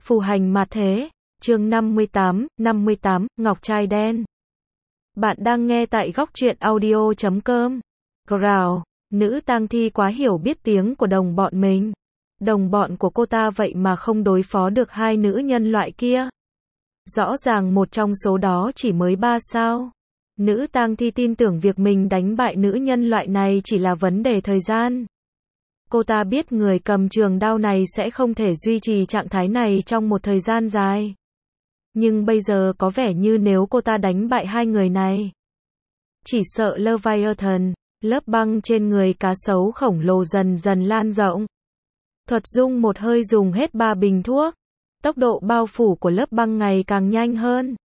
Phù hành mà thế, chương 58, Ngọc trai đen. Bạn đang nghe tại góc truyện audio.com. Growl, nữ tang thi quá hiểu biết tiếng của đồng bọn mình. Đồng bọn của cô ta vậy mà không đối phó được hai nữ nhân loại kia. Rõ ràng một trong số đó chỉ mới 3 sao. Nữ tang thi tin tưởng việc mình đánh bại nữ nhân loại này chỉ là vấn đề thời gian. Cô ta biết người cầm trường đao này sẽ không thể duy trì trạng thái này trong một thời gian dài. Nhưng bây giờ có vẻ như nếu cô ta đánh bại hai người này, chỉ sợ Leviathan, lớp băng trên người cá sấu khổng lồ dần dần lan rộng. Thuật dung một hơi dùng hết 3 bình thuốc. Tốc độ bao phủ của lớp băng ngày càng nhanh hơn.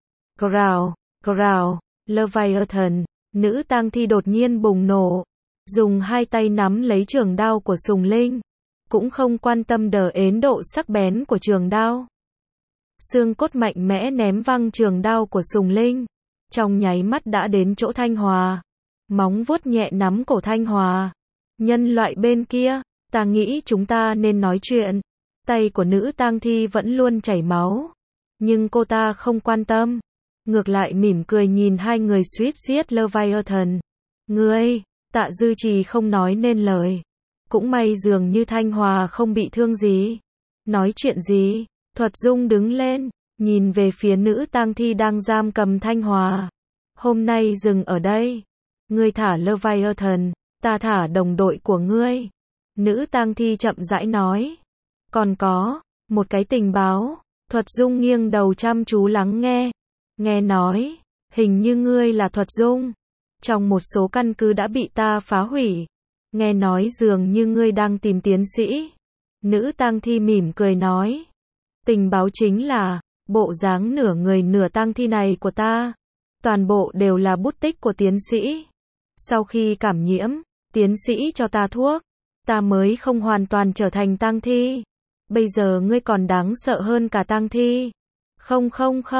Growl, Leviathan, nữ tang thi đột nhiên bùng nổ. Dùng hai tay nắm lấy trường đao của Sùng Linh. Cũng không quan tâm đến độ sắc bén của trường đao. Xương cốt mạnh mẽ ném văng trường đao của Sùng Linh. Trong nháy mắt đã đến chỗ Thanh Hòa. Móng vuốt nhẹ nắm cổ Thanh Hòa. Nhân loại bên kia, ta nghĩ chúng ta nên nói chuyện. Tay của nữ tang thi vẫn luôn chảy máu. Nhưng cô ta không quan tâm. Ngược lại mỉm cười nhìn hai người suýt giết Leviathan. Ngươi, Tạ Dư Trì không nói nên lời. Cũng may dường như Thanh Hòa không bị thương gì. Nói chuyện gì? Thuật dung đứng lên, nhìn về phía nữ tang thi đang giam cầm Thanh Hòa. Hôm nay dừng ở đây. Ngươi thả Leviathan, ta thả đồng đội của ngươi. Nữ tang thi chậm rãi nói. Còn có một cái tình báo. Thuật dung nghiêng đầu chăm chú lắng nghe. Nghe nói, hình như ngươi là Thuật dung. Trong một số căn cứ đã bị ta phá hủy. Nghe nói dường như ngươi đang tìm tiến sĩ. Nữ tang thi mỉm cười nói. Tình báo chính là, bộ dáng nửa người nửa tang thi này của ta. Toàn bộ đều là bút tích của tiến sĩ. Sau khi cảm nhiễm, tiến sĩ cho ta thuốc. Ta mới không hoàn toàn trở thành tang thi. Bây giờ ngươi còn đáng sợ hơn cả tang thi. Không.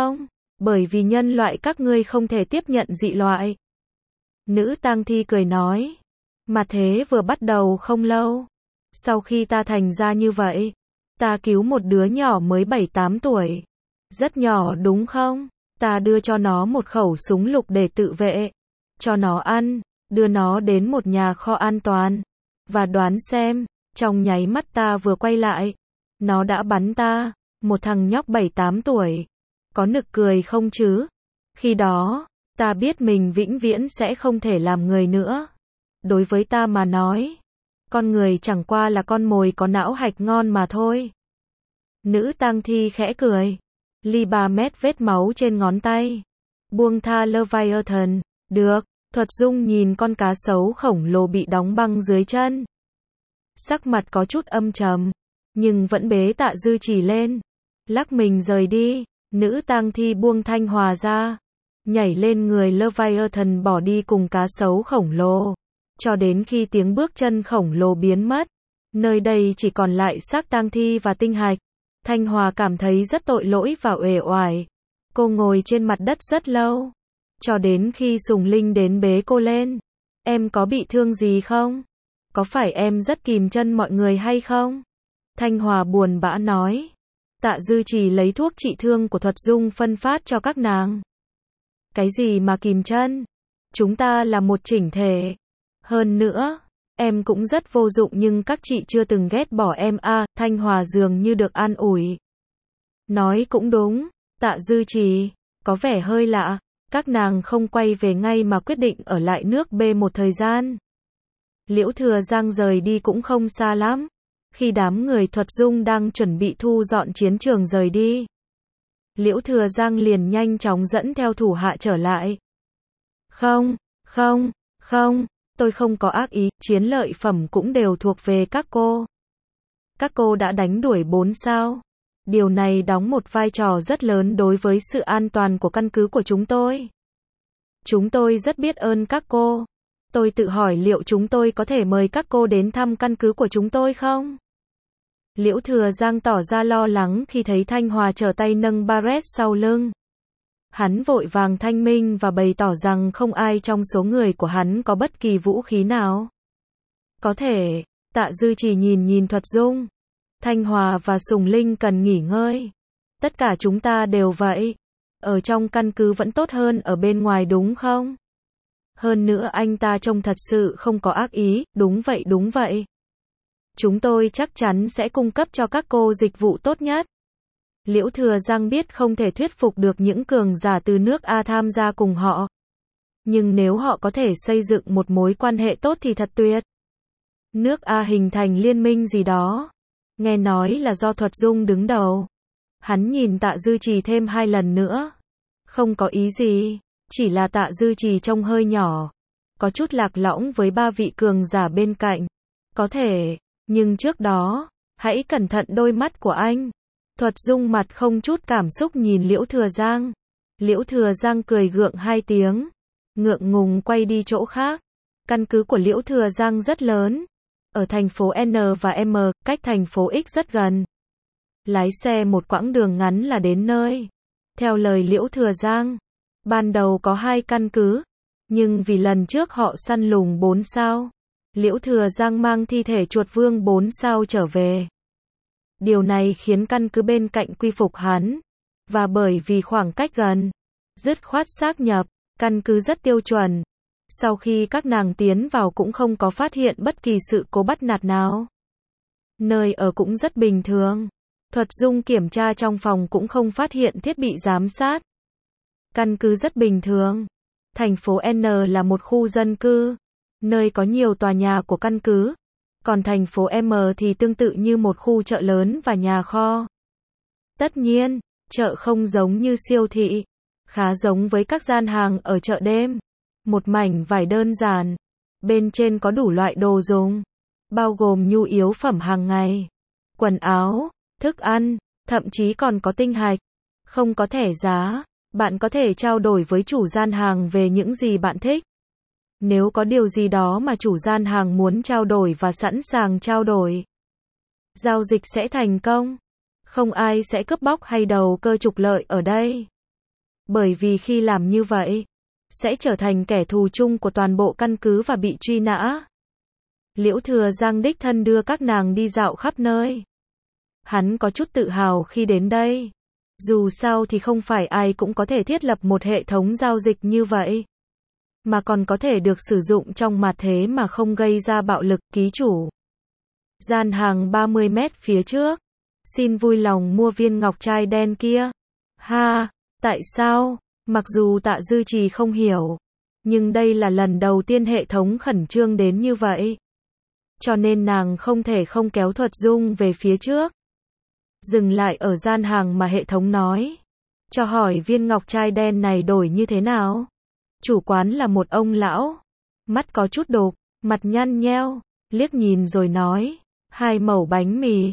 Bởi vì nhân loại các ngươi không thể tiếp nhận dị loại. Nữ tang thi cười nói. Mà thế vừa bắt đầu không lâu. Sau khi ta thành ra như vậy, ta cứu một đứa nhỏ mới 7-8 tuổi. Rất nhỏ đúng không? Ta đưa cho nó một khẩu súng lục để tự vệ. Cho nó ăn, đưa nó đến một nhà kho an toàn. Và đoán xem, trong nháy mắt ta vừa quay lại, nó đã bắn ta, một thằng nhóc 7-8 tuổi. Có nực cười không chứ? Khi đó, ta biết mình vĩnh viễn sẽ không thể làm người nữa. Đối với ta mà nói, con người chẳng qua là con mồi có não hạch ngon mà thôi. Nữ tang thi khẽ cười. Ly 3 mét vết máu trên ngón tay. Buông tha Leviathan. Được. Thuật dung nhìn con cá sấu khổng lồ bị đóng băng dưới chân. Sắc mặt có chút âm trầm. Nhưng vẫn bế Tạ Dư Trì lên. Lắc mình rời đi. Nữ tang thi buông Thanh Hòa ra. Nhảy lên người Leviathan bỏ đi cùng cá sấu khổng lồ. Cho đến khi tiếng bước chân khổng lồ biến mất. Nơi đây chỉ còn lại xác tang thi và tinh hạch. Thanh Hòa cảm thấy rất tội lỗi và uể oải. Cô ngồi trên mặt đất rất lâu. Cho đến khi Sùng Linh đến bế cô lên. Em có bị thương gì không? Có phải em rất kìm chân mọi người hay không? Thanh Hòa buồn bã nói. Tạ Dư Trì lấy thuốc trị thương của Thuật dung phân phát cho các nàng. Cái gì mà kìm chân? Chúng ta là một chỉnh thể. Hơn nữa, em cũng rất vô dụng nhưng các chị chưa từng ghét bỏ em à. Thanh Hòa dường như được an ủi. Nói cũng đúng, Tạ Dư Trì, có vẻ hơi lạ. Các nàng không quay về ngay mà quyết định ở lại nước B một thời gian. Liễu Thừa Giang rời đi cũng không xa lắm. Khi đám người Thuật dung đang chuẩn bị thu dọn chiến trường rời đi, Liễu Thừa Giang liền nhanh chóng dẫn theo thủ hạ trở lại. Không, tôi không có ác ý, chiến lợi phẩm cũng đều thuộc về các cô. Các cô đã đánh đuổi 4 sao. Điều này đóng một vai trò rất lớn đối với sự an toàn của căn cứ của chúng tôi. Chúng tôi rất biết ơn các cô. Tôi tự hỏi liệu chúng tôi có thể mời các cô đến thăm căn cứ của chúng tôi không? Liễu Thừa Giang tỏ ra lo lắng khi thấy Thanh Hòa trở tay nâng Barrett sau lưng. Hắn vội vàng thanh minh và bày tỏ rằng không ai trong số người của hắn có bất kỳ vũ khí nào. Có thể, Tạ Dư Trì nhìn Thuật dung. Thanh Hòa và Sùng Linh cần nghỉ ngơi. Tất cả chúng ta đều vậy. Ở trong căn cứ vẫn tốt hơn ở bên ngoài đúng không? Hơn nữa anh ta trông thật sự không có ác ý, đúng vậy đúng vậy. Chúng tôi chắc chắn sẽ cung cấp cho các cô dịch vụ tốt nhất. Liễu Thừa Giang biết không thể thuyết phục được những cường giả từ nước A tham gia cùng họ. Nhưng nếu họ có thể xây dựng một mối quan hệ tốt thì thật tuyệt. Nước A hình thành liên minh gì đó. Nghe nói là do Thuật Dung đứng đầu. Hắn nhìn Tạ Dư Trì thêm 2 lần nữa. Không có ý gì, chỉ là Tạ Dư Trì trông hơi nhỏ. Có chút lạc lõng với 3 vị cường giả bên cạnh. Có thể, nhưng trước đó, hãy cẩn thận đôi mắt của anh. Thuật Dung mặt không chút cảm xúc nhìn Liễu Thừa Giang. Liễu Thừa Giang cười gượng 2 tiếng. Ngượng ngùng quay đi chỗ khác. Căn cứ của Liễu Thừa Giang rất lớn. Ở thành phố N và M, cách thành phố X rất gần. Lái xe một quãng đường ngắn là đến nơi. Theo lời Liễu Thừa Giang, ban đầu có 2 căn cứ. Nhưng vì lần trước họ săn lùng 4 sao, Liễu Thừa Giang mang thi thể chuột vương 4 sao trở về. Điều này khiến căn cứ bên cạnh quy phục hắn. Và bởi vì khoảng cách gần, dứt khoát xác nhập, căn cứ rất tiêu chuẩn. Sau khi các nàng tiến vào cũng không có phát hiện bất kỳ sự cố bắt nạt nào. Nơi ở cũng rất bình thường. Thuật Dung kiểm tra trong phòng cũng không phát hiện thiết bị giám sát. Căn cứ rất bình thường. Thành phố N là một khu dân cư, nơi có nhiều tòa nhà của căn cứ. Còn thành phố M thì tương tự như một khu chợ lớn và nhà kho. Tất nhiên, chợ không giống như siêu thị, khá giống với các gian hàng ở chợ đêm. Một mảnh vải đơn giản, bên trên có đủ loại đồ dùng, bao gồm nhu yếu phẩm hàng ngày, quần áo, thức ăn, thậm chí còn có tinh hạch. Không có thẻ giá, bạn có thể trao đổi với chủ gian hàng về những gì bạn thích. Nếu có điều gì đó mà chủ gian hàng muốn trao đổi và sẵn sàng trao đổi, giao dịch sẽ thành công. Không ai sẽ cướp bóc hay đầu cơ trục lợi ở đây. Bởi vì khi làm như vậy, sẽ trở thành kẻ thù chung của toàn bộ căn cứ và bị truy nã. Liễu Thừa Giang đích thân đưa các nàng đi dạo khắp nơi. Hắn có chút tự hào khi đến đây. Dù sao thì không phải ai cũng có thể thiết lập một hệ thống giao dịch như vậy. Mà còn có thể được sử dụng trong mặt thế mà không gây ra bạo lực. Ký chủ. Gian hàng 30 mét phía trước. Xin vui lòng mua viên ngọc trai đen kia. Ha, tại sao? Mặc dù Tạ Dư Trì không hiểu, nhưng đây là lần đầu tiên hệ thống khẩn trương đến như vậy. Cho nên nàng không thể không kéo Thuật Dung về phía trước. Dừng lại ở gian hàng mà hệ thống nói. Cho hỏi viên ngọc trai đen này đổi như thế nào? Chủ quán là một ông lão. Mắt có chút đục, mặt nhăn nheo, liếc nhìn rồi nói. 2 mẩu bánh mì,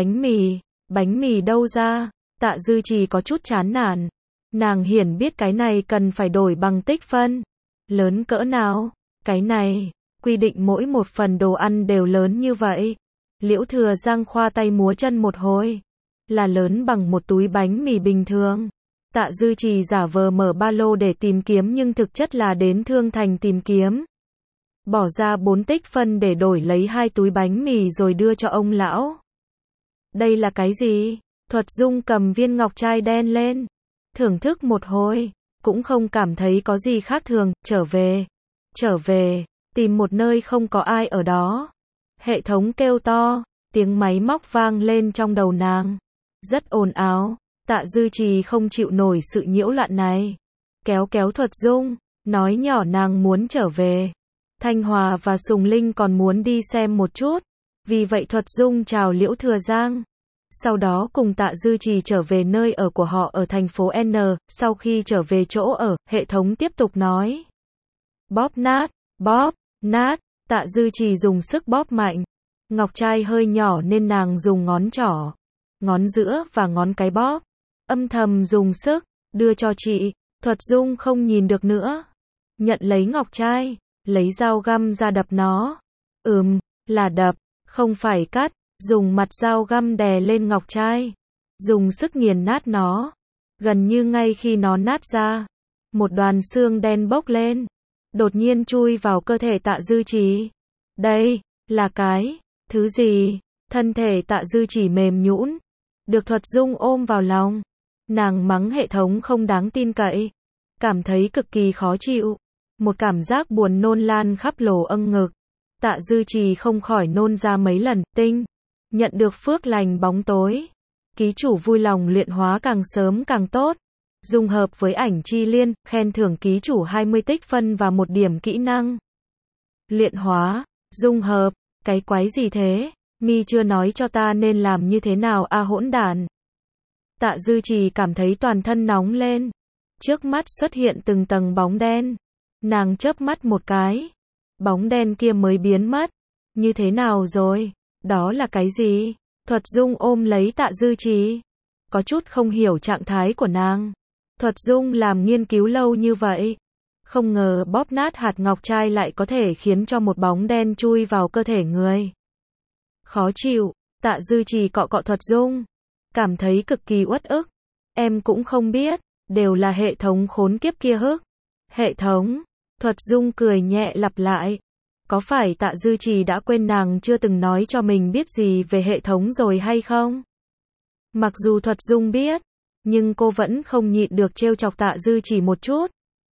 bánh mì đâu ra? Tạ Dư Trì có chút chán nản. Nàng hiển biết cái này cần phải đổi bằng tích phân. Lớn cỡ nào? Cái này, quy định mỗi một phần đồ ăn đều lớn như vậy. Liễu Thừa Giang khoa tay múa chân một hồi. Là lớn bằng một túi bánh mì bình thường. Tạ Dư Trì giả vờ mở ba lô để tìm kiếm nhưng thực chất là đến thương thành tìm kiếm. Bỏ ra 4 tích phân để đổi lấy 2 túi bánh mì rồi đưa cho ông lão. Đây là cái gì? Thuật Dung cầm viên ngọc trai đen lên. Thưởng thức một hồi, cũng không cảm thấy có gì khác thường. Trở về, tìm một nơi không có ai ở đó. Hệ thống kêu to, tiếng máy móc vang lên trong đầu nàng. Rất ồn ào. Tạ Dư Trì không chịu nổi sự nhiễu loạn này. Kéo Thuật Dung, nói nhỏ nàng muốn trở về. Thanh Hòa và Sùng Linh còn muốn đi xem một chút. Vì vậy Thuật Dung chào Liễu Thừa Giang. Sau đó cùng Tạ Dư Trì trở về nơi ở của họ ở thành phố N. Sau khi trở về chỗ ở, hệ thống tiếp tục nói. Bóp nát, Tạ Dư Trì dùng sức bóp mạnh. Ngọc trai hơi nhỏ nên nàng dùng ngón trỏ, ngón giữa và ngón cái bóp. Âm thầm dùng sức, đưa cho chị. Thuật Dung không nhìn được nữa. Nhận lấy ngọc trai, lấy dao găm ra đập nó. Là đập, không phải cắt. Dùng mặt dao găm đè lên ngọc trai. Dùng sức nghiền nát nó. Gần như ngay khi nó nát ra, một đoàn xương đen bốc lên. Đột nhiên chui vào cơ thể Tạ Dư Trì. Đây, là cái thứ gì? Thân thể Tạ Dư Trì mềm nhũn, được Thuật Dung ôm vào lòng. Nàng mắng hệ thống không đáng tin cậy. Cảm thấy cực kỳ khó chịu. Một cảm giác buồn nôn lan khắp lỗ âng ngực. Tạ Dư Trì không khỏi nôn ra mấy lần. Tinh. Nhận được phước lành bóng tối. Ký chủ vui lòng luyện hóa càng sớm càng tốt. Dung hợp với ảnh chi liên, khen thưởng ký chủ 20 tích phân và 1 điểm kỹ năng. Luyện hóa, dung hợp, cái quái gì thế? Mi chưa nói cho ta nên làm như thế nào a hỗn đản. Tạ Dư Trì cảm thấy toàn thân nóng lên. Trước mắt xuất hiện từng tầng bóng đen. Nàng chớp mắt một cái. Bóng đen kia mới biến mất. Như thế nào rồi? Đó là cái gì? Thuật Dung ôm lấy Tạ Dư Trì. Có chút không hiểu trạng thái của nàng. Thuật Dung làm nghiên cứu lâu như vậy. Không ngờ bóp nát hạt ngọc trai lại có thể khiến cho một bóng đen chui vào cơ thể người. Khó chịu, Tạ Dư Trì cọ cọ Thuật Dung. Cảm thấy cực kỳ uất ức. Em cũng không biết, đều là hệ thống khốn kiếp kia hức. Hệ thống, Thuật Dung cười nhẹ lặp lại. Có phải Tạ Dư Trì đã quên nàng chưa từng nói cho mình biết gì về hệ thống rồi hay không? Mặc dù Thuật Dung biết, nhưng cô vẫn không nhịn được trêu chọc Tạ Dư Trì một chút.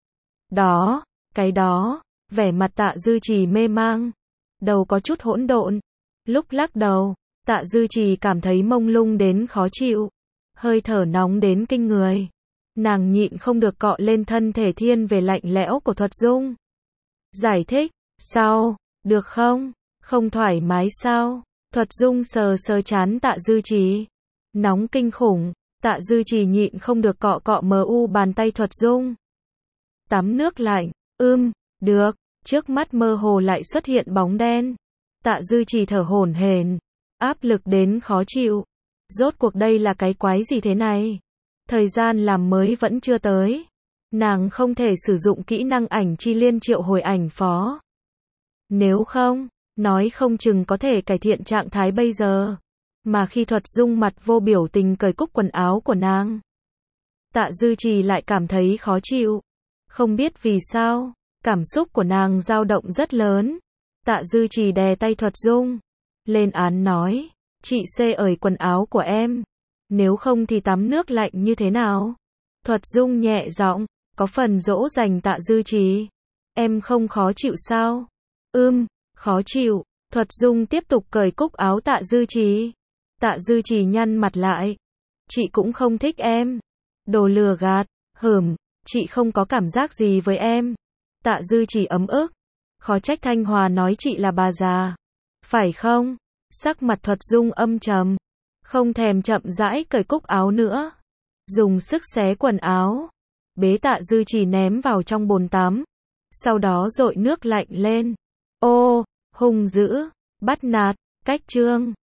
Đó, cái đó, vẻ mặt Tạ Dư Trì mê mang. Đầu có chút hỗn độn. Lúc lắc đầu, Tạ Dư Trì cảm thấy mông lung đến khó chịu. Hơi thở nóng đến kinh người. Nàng nhịn không được cọ lên thân thể thiên về lạnh lẽo của Thuật Dung. Giải thích, sao, được không? Không thoải mái sao? Thuật Dung sờ sờ trán Tạ Dư Trì. Nóng kinh khủng, Tạ Dư Trì nhịn không được cọ cọ mu bàn tay Thuật Dung. Tắm nước lạnh, được, trước mắt mơ hồ lại xuất hiện bóng đen. Tạ Dư Trì thở hổn hển, áp lực đến khó chịu. Rốt cuộc đây là cái quái gì thế này? Thời gian làm mới vẫn chưa tới. Nàng không thể sử dụng kỹ năng ảnh chi liên triệu hồi ảnh phó. Nếu không, nói không chừng có thể cải thiện trạng thái bây giờ. Mà khi Thuật Dung mặt vô biểu tình cởi cúc quần áo của nàng, Tạ Dư Trì lại cảm thấy khó chịu. Không biết vì sao, cảm xúc của nàng dao động rất lớn. Tạ Dư Trì đè tay Thuật Dung. Lên án nói, chị xê ởi quần áo của em. Nếu không thì tắm nước lạnh như thế nào? Thuật Dung nhẹ giọng, có phần dỗ dành Tạ Dư Trì. Em không khó chịu sao? Khó chịu. Thuật Dung tiếp tục cởi cúc áo Tạ Dư Trì. Tạ Dư Trì nhăn mặt lại. Chị cũng không thích em. Đồ lừa gạt, chị không có cảm giác gì với em. Tạ Dư Trì ấm ức. Khó trách Thanh Hòa nói chị là bà già. Phải không? Sắc mặt Thuật Dung âm trầm. Không thèm chậm rãi cởi cúc áo nữa. Dùng sức xé quần áo. Bế Tạ Dư Trì ném vào trong bồn tắm. Sau đó dội nước lạnh lên. Ô, hung dữ, bắt nạt, cách chương.